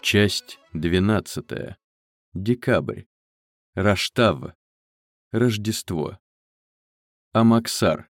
Часть 12. Декабрь. Раштав. Рождество. Амаксар.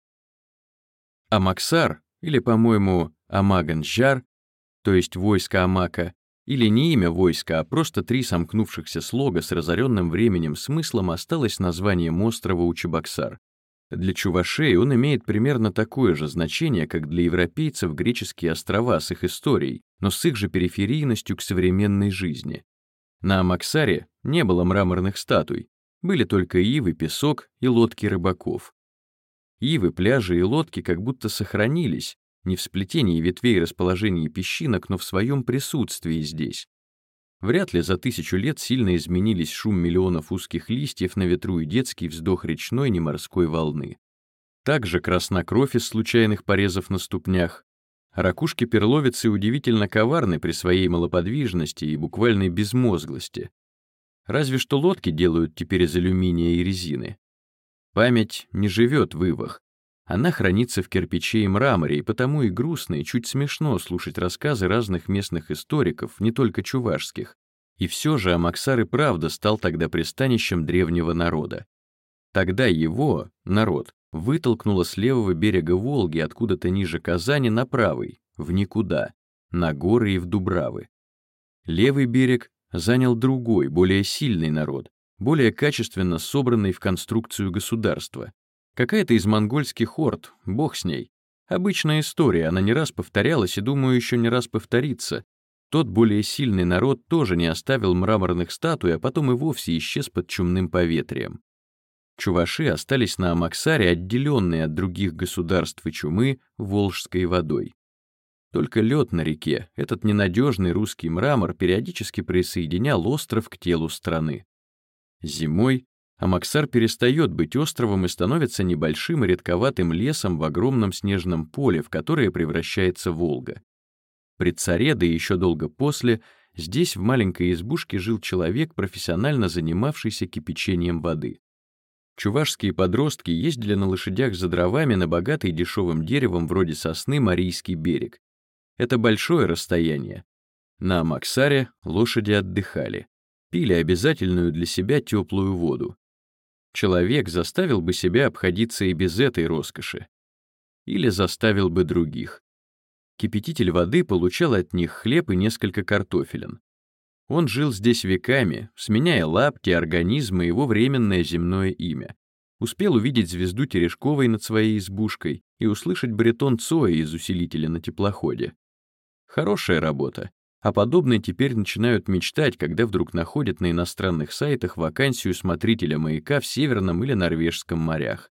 Амаксар, или, по-моему, Амаганджар, то есть войско Амака, или не имя войска, а просто три сомкнувшихся слога с разоренным временем смыслом осталось названием острова у Чебоксар. Для чувашей он имеет примерно такое же значение, как для европейцев греческие острова с их историей, но с их же периферийностью к современной жизни. На Амаксаре не было мраморных статуй, были только ивы, песок и лодки рыбаков. Ивы, пляжи и лодки как будто сохранились, не в сплетении ветвей и расположении песчинок, но в своем присутствии здесь. Вряд ли за 1000 лет сильно изменились шум миллионов узких листьев на ветру и детский вздох речной неморской волны. Также красна кровь из случайных порезов на ступнях. Ракушки-перловицы удивительно коварны при своей малоподвижности и буквальной безмозглости. Разве что лодки делают теперь из алюминия и резины. Память не живет в ивах. Она хранится в кирпиче и мраморе, и потому и грустно, и чуть смешно слушать рассказы разных местных историков, не только чувашских. И все же Амаксар и правда стал тогда пристанищем древнего народа. Тогда его, народ, вытолкнуло с левого берега Волги откуда-то ниже Казани на правый, в никуда, на горы и в Дубравы. Левый берег занял другой, более сильный народ, более качественно собранный в конструкцию государства. Какая-то из монгольских орд, бог с ней. Обычная история, она не раз повторялась и, думаю, еще не раз повторится. Тот более сильный народ тоже не оставил мраморных статуй, а потом и вовсе исчез под чумным поветрием. Чуваши остались на Амаксаре, отделенные от других государств и чумы Волжской водой. Только лед на реке, этот ненадежный русский мрамор, периодически присоединял остров к телу страны. Зимой Амаксар перестает быть островом и становится небольшим и редковатым лесом в огромном снежном поле, в которое превращается Волга. При царе, да и еще долго после, здесь в маленькой избушке жил человек, профессионально занимавшийся кипячением воды. Чувашские подростки ездили на лошадях за дровами на богатый дешевым деревом вроде сосны Марийский берег. Это большое расстояние. На Амаксаре лошади отдыхали, пили обязательную для себя теплую воду. Человек заставил бы себя обходиться и без этой роскоши. Или заставил бы других. Кипятитель воды получал от них хлеб и несколько картофелин. Он жил здесь веками, сменяя лапти, организмы и его временное земное имя. Успел увидеть звезду Терешковой над своей избушкой и услышать баритон Цоя из усилителя на теплоходе. Хорошая работа. О подобной теперь начинают мечтать, когда вдруг находят на иностранных сайтах вакансию смотрителя маяка в Северном или Норвежском морях.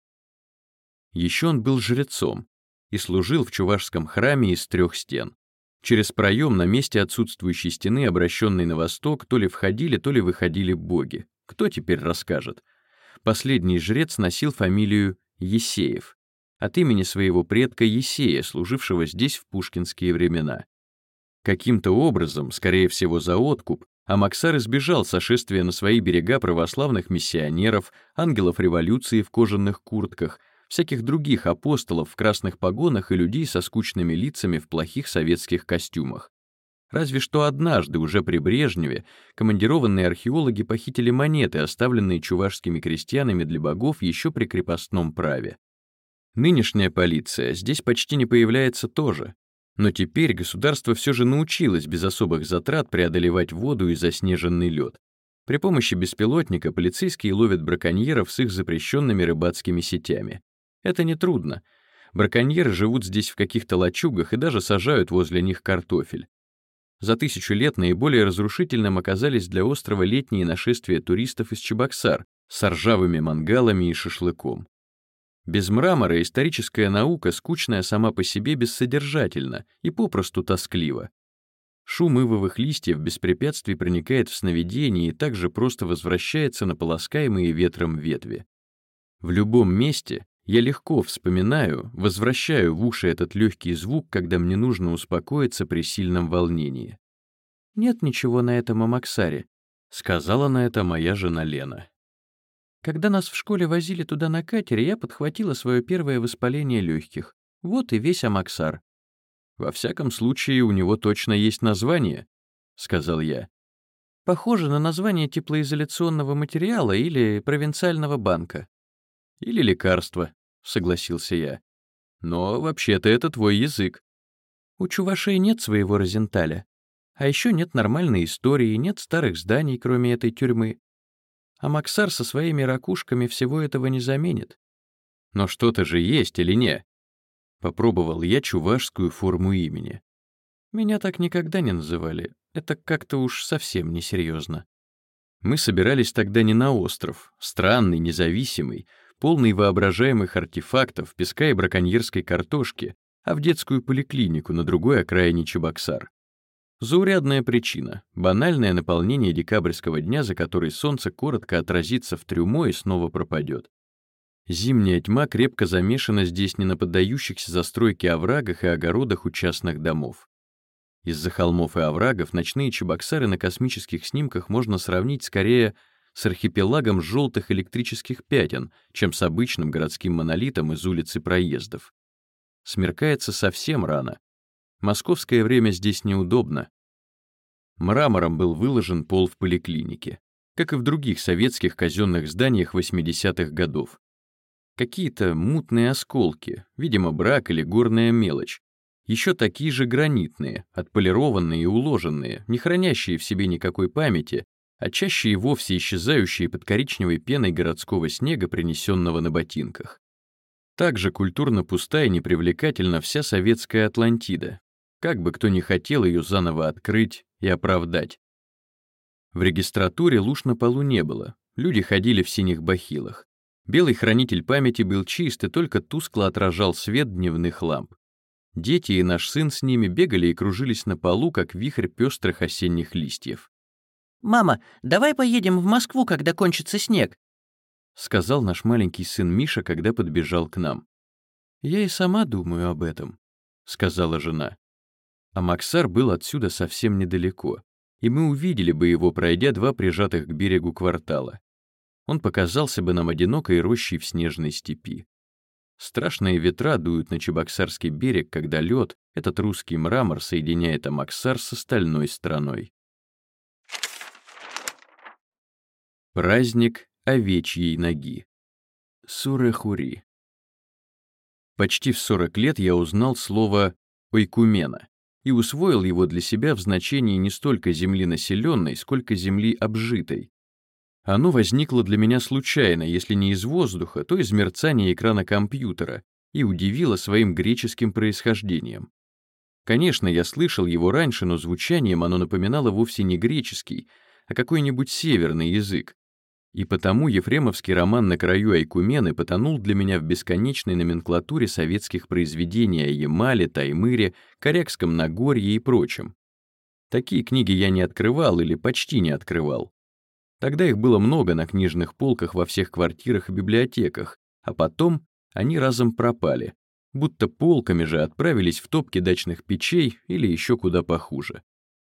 Еще он был жрецом и служил в чувашском храме из 3 стен. Через проем на месте отсутствующей стены, обращенной на восток, то ли входили, то ли выходили боги. Кто теперь расскажет? Последний жрец носил фамилию Есеев, от имени своего предка Есея, служившего здесь в пушкинские времена. Каким-то образом, скорее всего за откуп, Амаксар избежал сошествия на свои берега православных миссионеров, ангелов революции в кожаных куртках, всяких других апостолов в красных погонах и людей со скучными лицами в плохих советских костюмах. Разве что однажды, уже при Брежневе, командированные археологи похитили монеты, оставленные чувашскими крестьянами для богов еще при крепостном праве. Нынешняя полиция здесь почти не появляется тоже. Но теперь государство все же научилось без особых затрат преодолевать воду и заснеженный лед. При помощи беспилотника полицейские ловят браконьеров с их запрещенными рыбацкими сетями. Это нетрудно. Браконьеры живут здесь в каких-то лачугах и даже сажают возле них картофель. За 1000 лет наиболее разрушительным оказались для острова летние нашествия туристов из Чебоксар с ржавыми мангалами и шашлыком. Без мрамора историческая наука, скучная сама по себе, бессодержательна и попросту тосклива. Шум ивовых листьев без препятствий проникает в сновидение и также просто возвращается на полоскаемые ветром ветви. В любом месте я легко вспоминаю, возвращаю в уши этот легкий звук, когда мне нужно успокоиться при сильном волнении. «Нет ничего на этом Амаксаре», — сказала на это моя жена Лена. Когда нас в школе возили туда на катере, я подхватила свое первое воспаление легких. Вот и весь Амаксар. Во всяком случае, у него точно есть название. — сказал я. «Похоже на название теплоизоляционного материала или провинциального банка». «Или лекарства», — согласился я. «Но вообще-то это твой язык». «У чувашей нет своего Розенталя. А еще нет нормальной истории, нет старых зданий, кроме этой тюрьмы. А Максар со своими ракушками всего этого не заменит». «Но что-то же есть или не?» Попробовал я чувашскую форму имени. Меня так никогда не называли. Это как-то уж совсем несерьезно. Мы собирались тогда не на остров, странный, независимый, полный воображаемых артефактов, песка и браконьерской картошки, а в детскую поликлинику на другой окраине Чебоксар. Заурядная причина — банальное наполнение декабрьского дня, за который солнце коротко отразится в трюмо и снова пропадет. Зимняя тьма крепко замешана здесь не на поддающихся застройке оврагах и огородах у частных домов. Из-за холмов и оврагов ночные Чебоксары на космических снимках можно сравнить скорее с архипелагом желтых электрических пятен, чем с обычным городским монолитом из улиц и проездов. Смеркается совсем рано. Московское время здесь неудобно. Мрамором был выложен пол в поликлинике, как и в других советских казенных зданиях 80-х годов. Какие-то мутные осколки, видимо, брак или горная мелочь. Еще такие же гранитные, отполированные и уложенные, не хранящие в себе никакой памяти, а чаще и вовсе исчезающие под коричневой пеной городского снега, принесенного на ботинках. Также культурно пуста и непривлекательна вся советская Атлантида, как бы кто ни хотел ее заново открыть и оправдать. В регистратуре луж на полу не было, люди ходили в синих бахилах. Белый хранитель памяти был чист и только тускло отражал свет дневных ламп. Дети и наш сын с ними бегали и кружились на полу, как вихрь пестрых осенних листьев. «Мама, давай поедем в Москву, когда кончится снег», — сказал наш маленький сын Миша, когда подбежал к нам. «Я и сама думаю об этом», — сказала жена. А Максар был отсюда совсем недалеко, и мы увидели бы его, пройдя 2 прижатых к берегу квартала. Он показался бы нам одинокой рощей в снежной степи. Страшные ветра дуют на Чебоксарский берег, когда лед, этот русский мрамор, соединяет Амаксар с остальной страной. Праздник овечьей ноги. Сурэ-Хури. Почти в 40 лет я узнал слово «ойкумена» и усвоил его для себя в значении не столько земли населенной, сколько земли обжитой. Оно возникло для меня случайно, если не из воздуха, то из мерцания экрана компьютера, и удивило своим греческим происхождением. Конечно, я слышал его раньше, но звучанием оно напоминало вовсе не греческий, а какой-нибудь северный язык. И потому ефремовский роман «На краю Айкумены» потонул для меня в бесконечной номенклатуре советских произведений о Ямале, Таймыре, Корякском Нагорье и прочем. Такие книги я не открывал или почти не открывал. Тогда их было много на книжных полках во всех квартирах и библиотеках, а потом они разом пропали, будто полками же отправились в топки дачных печей или еще куда похуже.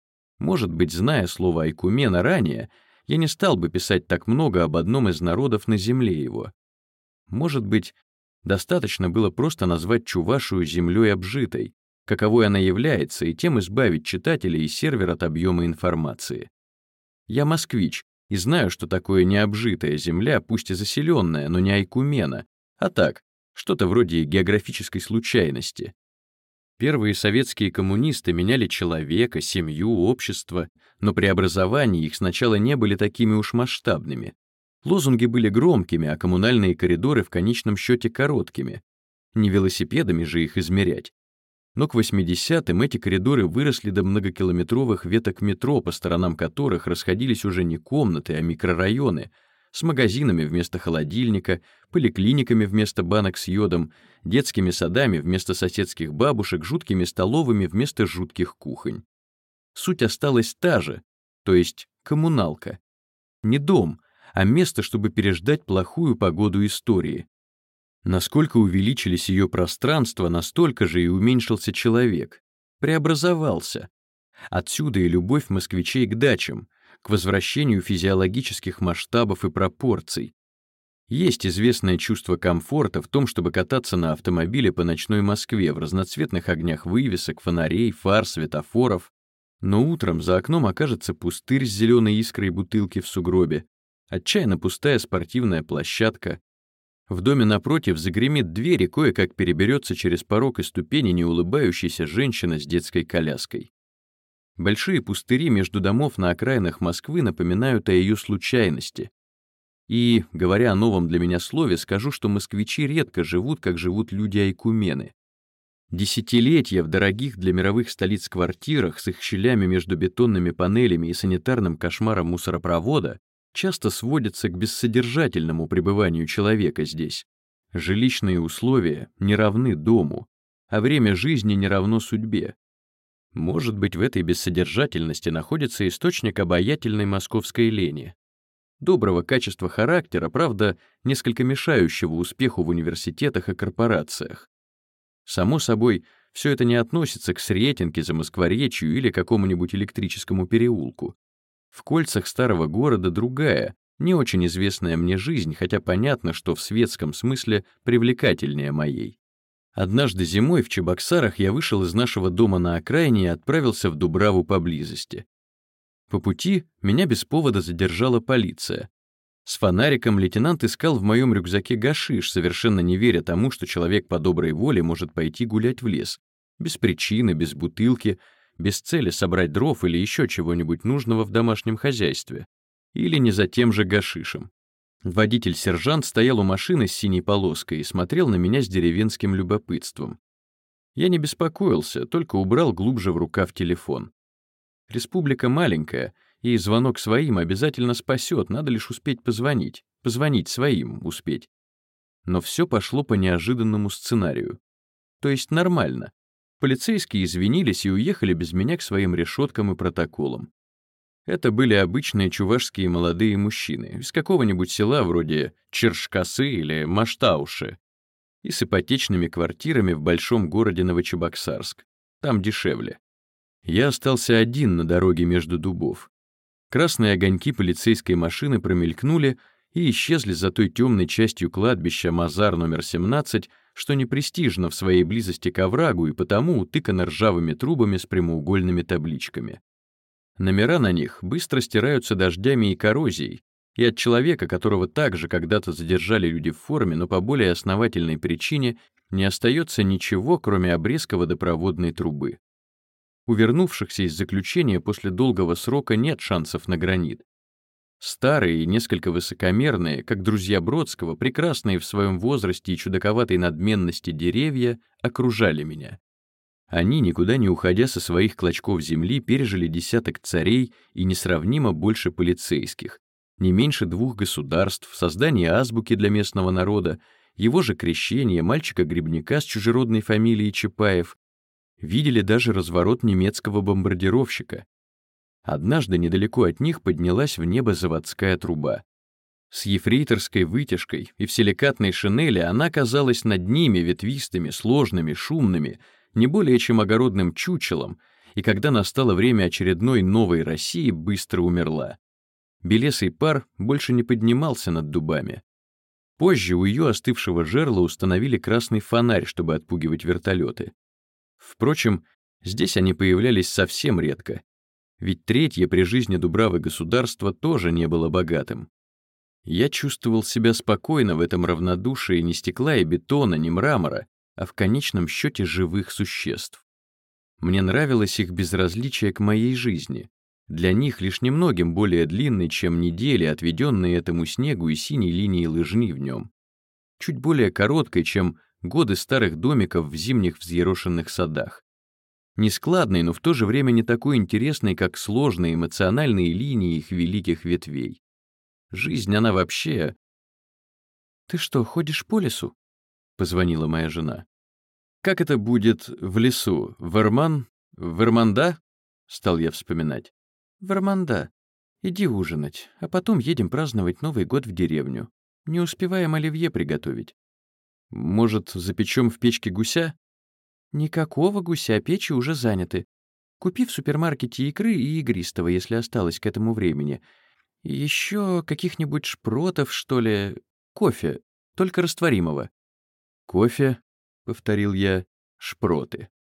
Может быть, зная слово «айкумена» ранее, я не стал бы писать так много об одном из народов на земле его. Может быть, достаточно было просто назвать Чувашию землей обжитой, каковой она является, и тем избавить читателя и сервер от объема информации. Я москвич, и знаю, что такое необжитая земля, пусть и заселенная, но не айкумена, а так, что-то вроде географической случайности. Первые советские коммунисты меняли человека, семью, общество, но преобразования их сначала не были такими уж масштабными. Лозунги были громкими, а коммунальные коридоры в конечном счете короткими. Не велосипедами же их измерять. Но к 80-м эти коридоры выросли до многокилометровых веток метро, по сторонам которых расходились уже не комнаты, а микрорайоны, с магазинами вместо холодильника, поликлиниками вместо банок с йодом, детскими садами вместо соседских бабушек, жуткими столовыми вместо жутких кухонь. Суть осталась та же, то есть коммуналка. Не дом, а место, чтобы переждать плохую погоду истории. Насколько увеличились ее пространства, настолько же и уменьшился человек. Преобразовался. Отсюда и любовь москвичей к дачам, к возвращению физиологических масштабов и пропорций. Есть известное чувство комфорта в том, чтобы кататься на автомобиле по ночной Москве в разноцветных огнях вывесок, фонарей, фар, светофоров. Но утром за окном окажется пустырь с зеленой искрой бутылки в сугробе, отчаянно пустая спортивная площадка. В доме напротив загремит дверь и кое-как переберется через порог и ступени неулыбающаяся женщина с детской коляской. Большие пустыри между домов на окраинах Москвы напоминают о ее случайности. И, говоря о новом для меня слове, скажу, что москвичи редко живут, как живут люди-айкумены. Десятилетия в дорогих для мировых столиц квартирах с их щелями между бетонными панелями и санитарным кошмаром мусоропровода часто сводятся к бессодержательному пребыванию человека здесь. Жилищные условия не равны дому, а время жизни не равно судьбе. Может быть, в этой бессодержательности находится источник обаятельной московской лени. Доброго качества характера, правда, несколько мешающего успеху в университетах и корпорациях. Само собой, все это не относится к Сретенке, Замоскворечью или какому-нибудь электрическому переулку. В кольцах старого города другая, не очень известная мне жизнь, хотя понятно, что в светском смысле привлекательнее моей. Однажды зимой в Чебоксарах я вышел из нашего дома на окраине и отправился в Дубраву поблизости. По пути меня без повода задержала полиция. С фонариком лейтенант искал в моем рюкзаке гашиш, совершенно не веря тому, что человек по доброй воле может пойти гулять в лес. Без причины, без бутылки, без цели собрать дров или еще чего-нибудь нужного в домашнем хозяйстве. Или не за тем же гашишем. Водитель-сержант стоял у машины с синей полоской и смотрел на меня с деревенским любопытством. Я не беспокоился, только убрал глубже в рукав телефон. Республика маленькая, и звонок своим обязательно спасет, надо лишь успеть позвонить. Позвонить своим успеть. Но все пошло по неожиданному сценарию. То есть нормально. Полицейские извинились и уехали без меня к своим решеткам и протоколам. Это были обычные чувашские молодые мужчины из какого-нибудь села вроде Чершкасы или Маштауши и с ипотечными квартирами в большом городе Новочебоксарск. Там дешевле. Я остался один на дороге между дубов. Красные огоньки полицейской машины промелькнули и исчезли за той темной частью кладбища Мазар номер 17, что не престижно в своей близости к оврагу и потому утыкано ржавыми трубами с прямоугольными табличками. Номера на них быстро стираются дождями и коррозией, и от человека, которого также когда-то задержали люди в форме, но по более основательной причине, не остается ничего, кроме обрезка водопроводной трубы. У вернувшихся из заключения после долгого срока нет шансов на гранит. Старые и несколько высокомерные, как друзья Бродского, прекрасные в своем возрасте и чудаковатой надменности деревья, окружали меня. Они, никуда не уходя со своих клочков земли, пережили десяток царей и несравнимо больше полицейских, не меньше 2 государств, создание азбуки для местного народа, его же крещение мальчика-грибника с чужеродной фамилией Чапаев, видели даже разворот немецкого бомбардировщика. Однажды недалеко от них поднялась в небо заводская труба. С ефрейторской вытяжкой и в силикатной шинели она казалась над ними ветвистыми, сложными, шумными, не более чем огородным чучелом, и когда настало время очередной новой России, быстро умерла. Белесый пар больше не поднимался над дубами. Позже у ее остывшего жерла установили красный фонарь, чтобы отпугивать вертолеты. Впрочем, здесь они появлялись совсем редко, ведь третье при жизни Дубравы государство тоже не было богатым. Я чувствовал себя спокойно в этом равнодушии ни стекла и бетона, ни мрамора, а в конечном счете живых существ. Мне нравилось их безразличие к моей жизни. Для них лишь немногим более длинной, чем недели, отведенные этому снегу и синей линии лыжни в нем. Чуть более короткой, чем годы старых домиков в зимних взъерошенных садах. Нескладной, но в то же время не такой интересной, как сложные эмоциональные линии их великих ветвей. Жизнь, она вообще... «Ты что, ходишь по лесу?» — позвонила моя жена. «Как это будет в лесу? Верманда?» — стал я вспоминать. «Верманда. Иди ужинать, а потом едем праздновать Новый год в деревню. Не успеваем оливье приготовить. Может, запечем в печке гуся?» «Никакого гуся, печи уже заняты. Купи в супермаркете икры и игристого, если осталось к этому времени. И еще каких-нибудь шпротов, что ли. Кофе, только растворимого». «Кофе», — повторил я, — «шпроты».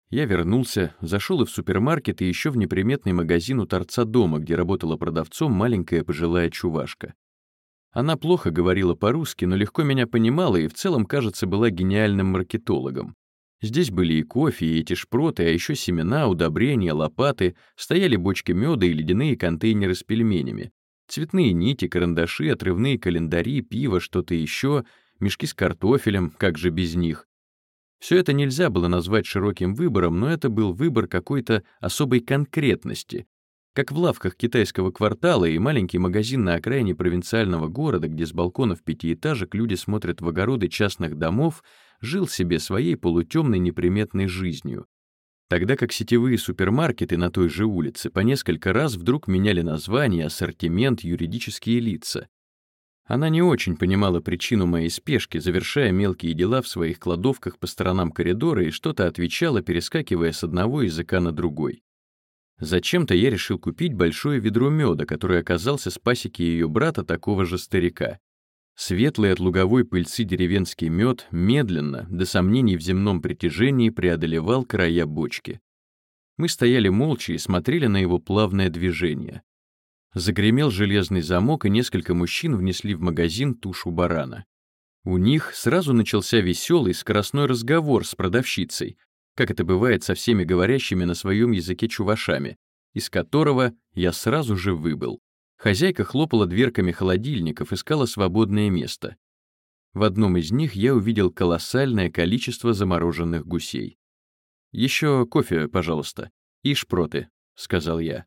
Я вернулся, зашел и в супермаркет, и еще в неприметный магазин у торца дома, где работала продавцом маленькая пожилая чувашка. Она плохо говорила по-русски, но легко меня понимала и в целом, кажется, была гениальным маркетологом. Здесь были и кофе, и эти шпроты, а еще семена, удобрения, лопаты, стояли бочки меда и ледяные контейнеры с пельменями, цветные нити, карандаши, отрывные календари, пиво, что-то еще, мешки с картофелем, как же без них. Все это нельзя было назвать широким выбором, но это был выбор какой-то особой конкретности, как в лавках китайского квартала и маленький магазин на окраине провинциального города, где с балконов пятиэтажек люди смотрят в огороды частных домов, жил себе своей полутемной неприметной жизнью. Тогда как сетевые супермаркеты на той же улице по несколько раз вдруг меняли название, ассортимент, юридические лица. Она не очень понимала причину моей спешки, завершая мелкие дела в своих кладовках по сторонам коридора, и что-то отвечала, перескакивая с одного языка на другой. Зачем-то я решил купить большое ведро меда, который оказался с пасеки ее брата, такого же старика. Светлый от луговой пыльцы деревенский мед медленно, до сомнений в земном притяжении, преодолевал края бочки. Мы стояли молча и смотрели на его плавное движение. Загремел железный замок, и несколько мужчин внесли в магазин тушу барана. У них сразу начался веселый скоростной разговор с продавщицей, как это бывает со всеми говорящими на своем языке чувашами, из которого я сразу же выбыл. Хозяйка хлопала дверками холодильников, искала свободное место. В одном из них я увидел колоссальное количество замороженных гусей. «Еще кофе, пожалуйста, и шпроты», — сказал я.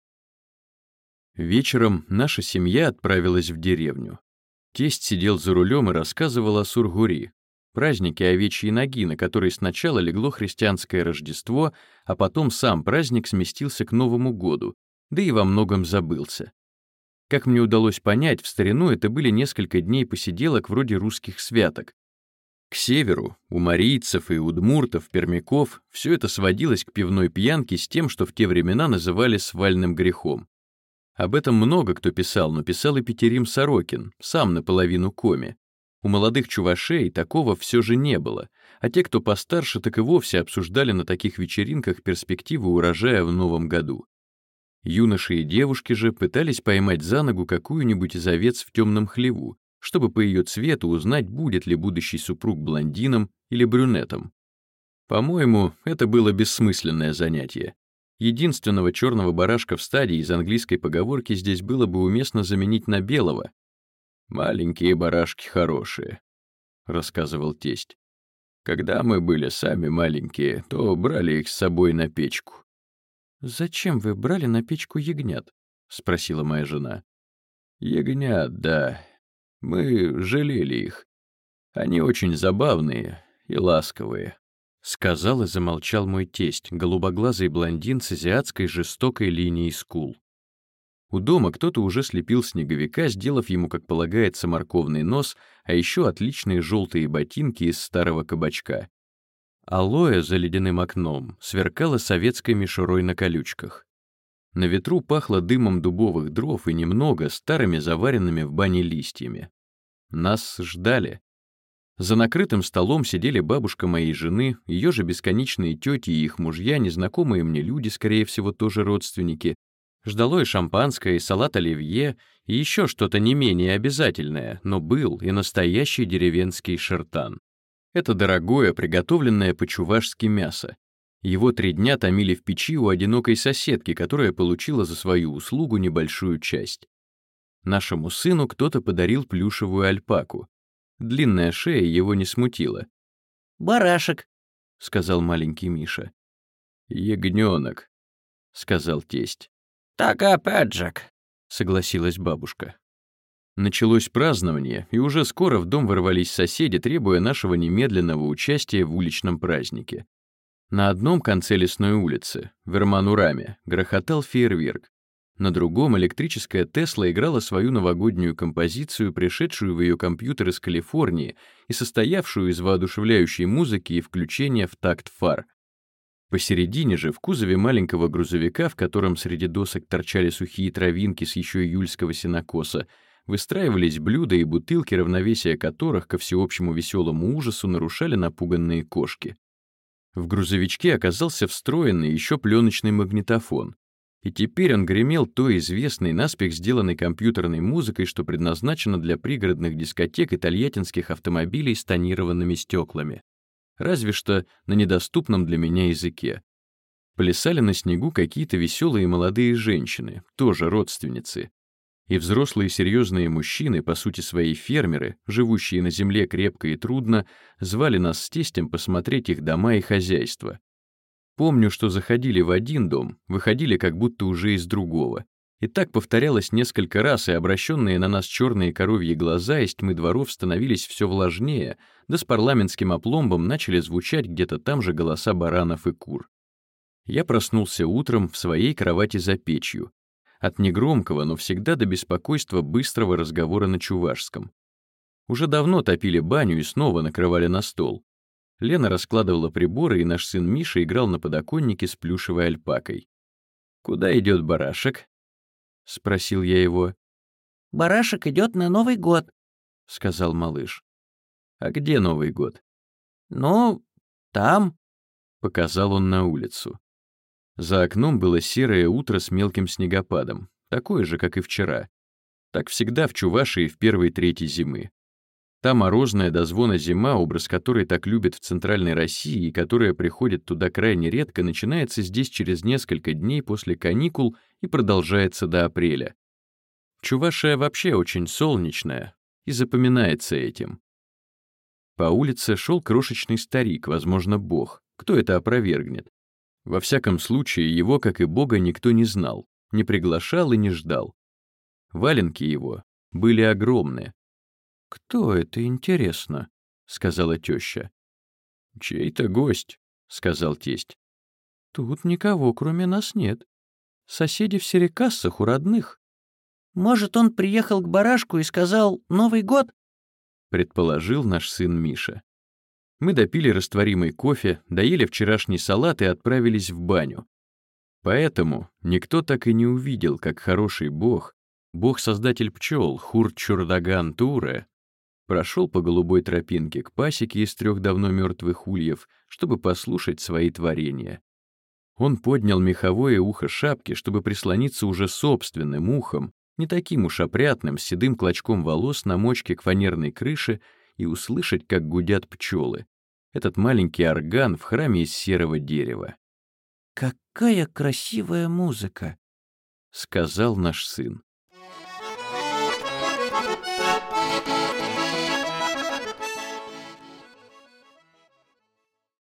Вечером наша семья отправилась в деревню. Тесть сидел за рулем и рассказывал о Сургури, празднике овечьей ноги, на который сначала легло христианское Рождество, а потом сам праздник сместился к Новому году, да и во многом забылся. Как мне удалось понять, в старину это были несколько дней посиделок вроде русских святок. К северу, у марийцев и удмуртов, пермяков, все это сводилось к пивной пьянке с тем, что в те времена называли свальным грехом. Об этом много кто писал, но писал и Петерим Сорокин, сам наполовину коми. У молодых чувашей такого все же не было, а те, кто постарше, так и вовсе обсуждали на таких вечеринках перспективы урожая в новом году. Юноши и девушки же пытались поймать за ногу какую-нибудь из овец в темном хлеву, чтобы по ее цвету узнать, будет ли будущий супруг блондином или брюнетом. По-моему, это было бессмысленное занятие. Единственного черного барашка в стаде из английской поговорки здесь было бы уместно заменить на белого. «Маленькие барашки хорошие», — рассказывал тесть. «Когда мы были сами маленькие, то брали их с собой на печку». «Зачем вы брали на печку ягнят?» — спросила моя жена. «Ягнят, да. Мы жалели их. Они очень забавные и ласковые», — сказал и замолчал мой тесть, голубоглазый блондин с азиатской жестокой линией скул. У дома кто-то уже слепил снеговика, сделав ему, как полагается, морковный нос, а еще отличные желтые ботинки из старого кабачка. Алоэ за ледяным окном сверкала советской мишурой на колючках. На ветру пахло дымом дубовых дров и немного старыми заваренными в бане листьями. Нас ждали. За накрытым столом сидели бабушка моей жены, ее же бесконечные тети и их мужья, незнакомые мне люди, скорее всего, тоже родственники. Ждало и шампанское, и салат оливье, и еще что-то не менее обязательное, но был и настоящий деревенский шертан. Это дорогое, приготовленное по-чувашски мясо. Его 3 дня томили в печи у одинокой соседки, которая получила за свою услугу небольшую часть. Нашему сыну кто-то подарил плюшевую альпаку. Длинная шея его не смутила. «Барашек», — сказал маленький Миша. «Ягненок», — сказал тесть. «Так опять же», — согласилась бабушка. Началось празднование, и уже скоро в дом ворвались соседи, требуя нашего немедленного участия в уличном празднике. На одном конце лесной улицы, в Эрманураме, грохотал фейерверк. На другом электрическая Тесла играла свою новогоднюю композицию, пришедшую в ее компьютер из Калифорнии и состоявшую из воодушевляющей музыки и включения в такт фар. Посередине же, в кузове маленького грузовика, в котором среди досок торчали сухие травинки с еще июльского сенокоса, выстраивались блюда и бутылки, равновесие которых, ко всеобщему веселому ужасу, нарушали напуганные кошки. В грузовичке оказался встроенный еще пленочный магнитофон, и теперь он гремел той известной, наспех сделанной компьютерной музыкой, что предназначена для пригородных дискотек и тольяттинских автомобилей с тонированными стеклами. Разве что на недоступном для меня языке. Плясали на снегу какие-то веселые молодые женщины, тоже родственницы. И взрослые серьезные мужчины, по сути свои фермеры, живущие на земле крепко и трудно, звали нас с тестем посмотреть их дома и хозяйства. Помню, что заходили в один дом, выходили как будто уже из другого. И так повторялось несколько раз, и обращенные на нас черные коровьи глаза из тьмы дворов становились все влажнее, да с парламентским опломбом начали звучать где-то там же голоса баранов и кур. Я проснулся утром в своей кровати за печью. От негромкого, но всегда до беспокойства быстрого разговора на чувашском. Уже давно топили баню и снова накрывали на стол. Лена раскладывала приборы, и наш сын Миша играл на подоконнике с плюшевой альпакой. «Куда идет барашек?» — спросил я его. «Барашек идет на Новый год», — сказал малыш. «А где Новый год?» «Ну, там», — показал он на улицу. За окном было серое утро с мелким снегопадом, такое же, как и вчера. Так всегда в Чувашии в первой трети зимы. Та морозная до звона зима, образ которой так любят в Центральной России и которая приходит туда крайне редко, начинается здесь через несколько дней после каникул и продолжается до апреля. Чувашия вообще очень солнечная и запоминается этим. По улице шел крошечный старик, возможно, бог. Кто это опровергнет? Во всяком случае, его, как и бога, никто не знал, не приглашал и не ждал. Валенки его были огромные. «Кто это, интересно?» — сказала теща. «Чей-то гость», — сказал тесть. «Тут никого, кроме нас, нет. Соседи в Серекассах у родных». «Может, он приехал к барашку и сказал «Новый год»?» — предположил наш сын Миша. Мы допили растворимый кофе, доели вчерашний салат и отправились в баню. Поэтому никто так и не увидел, как хороший бог, бог-создатель пчел Хур-Чурдаган Туре, прошел по голубой тропинке к пасеке из 3 давно мертвых ульев, чтобы послушать свои творения. Он поднял меховое ухо шапки, чтобы прислониться уже собственным ухом, не таким уж опрятным, с седым клочком волос на мочке к фанерной крыше, и услышать, как гудят пчелы. Этот маленький орган в храме из серого дерева. «Какая красивая музыка!» — сказал наш сын.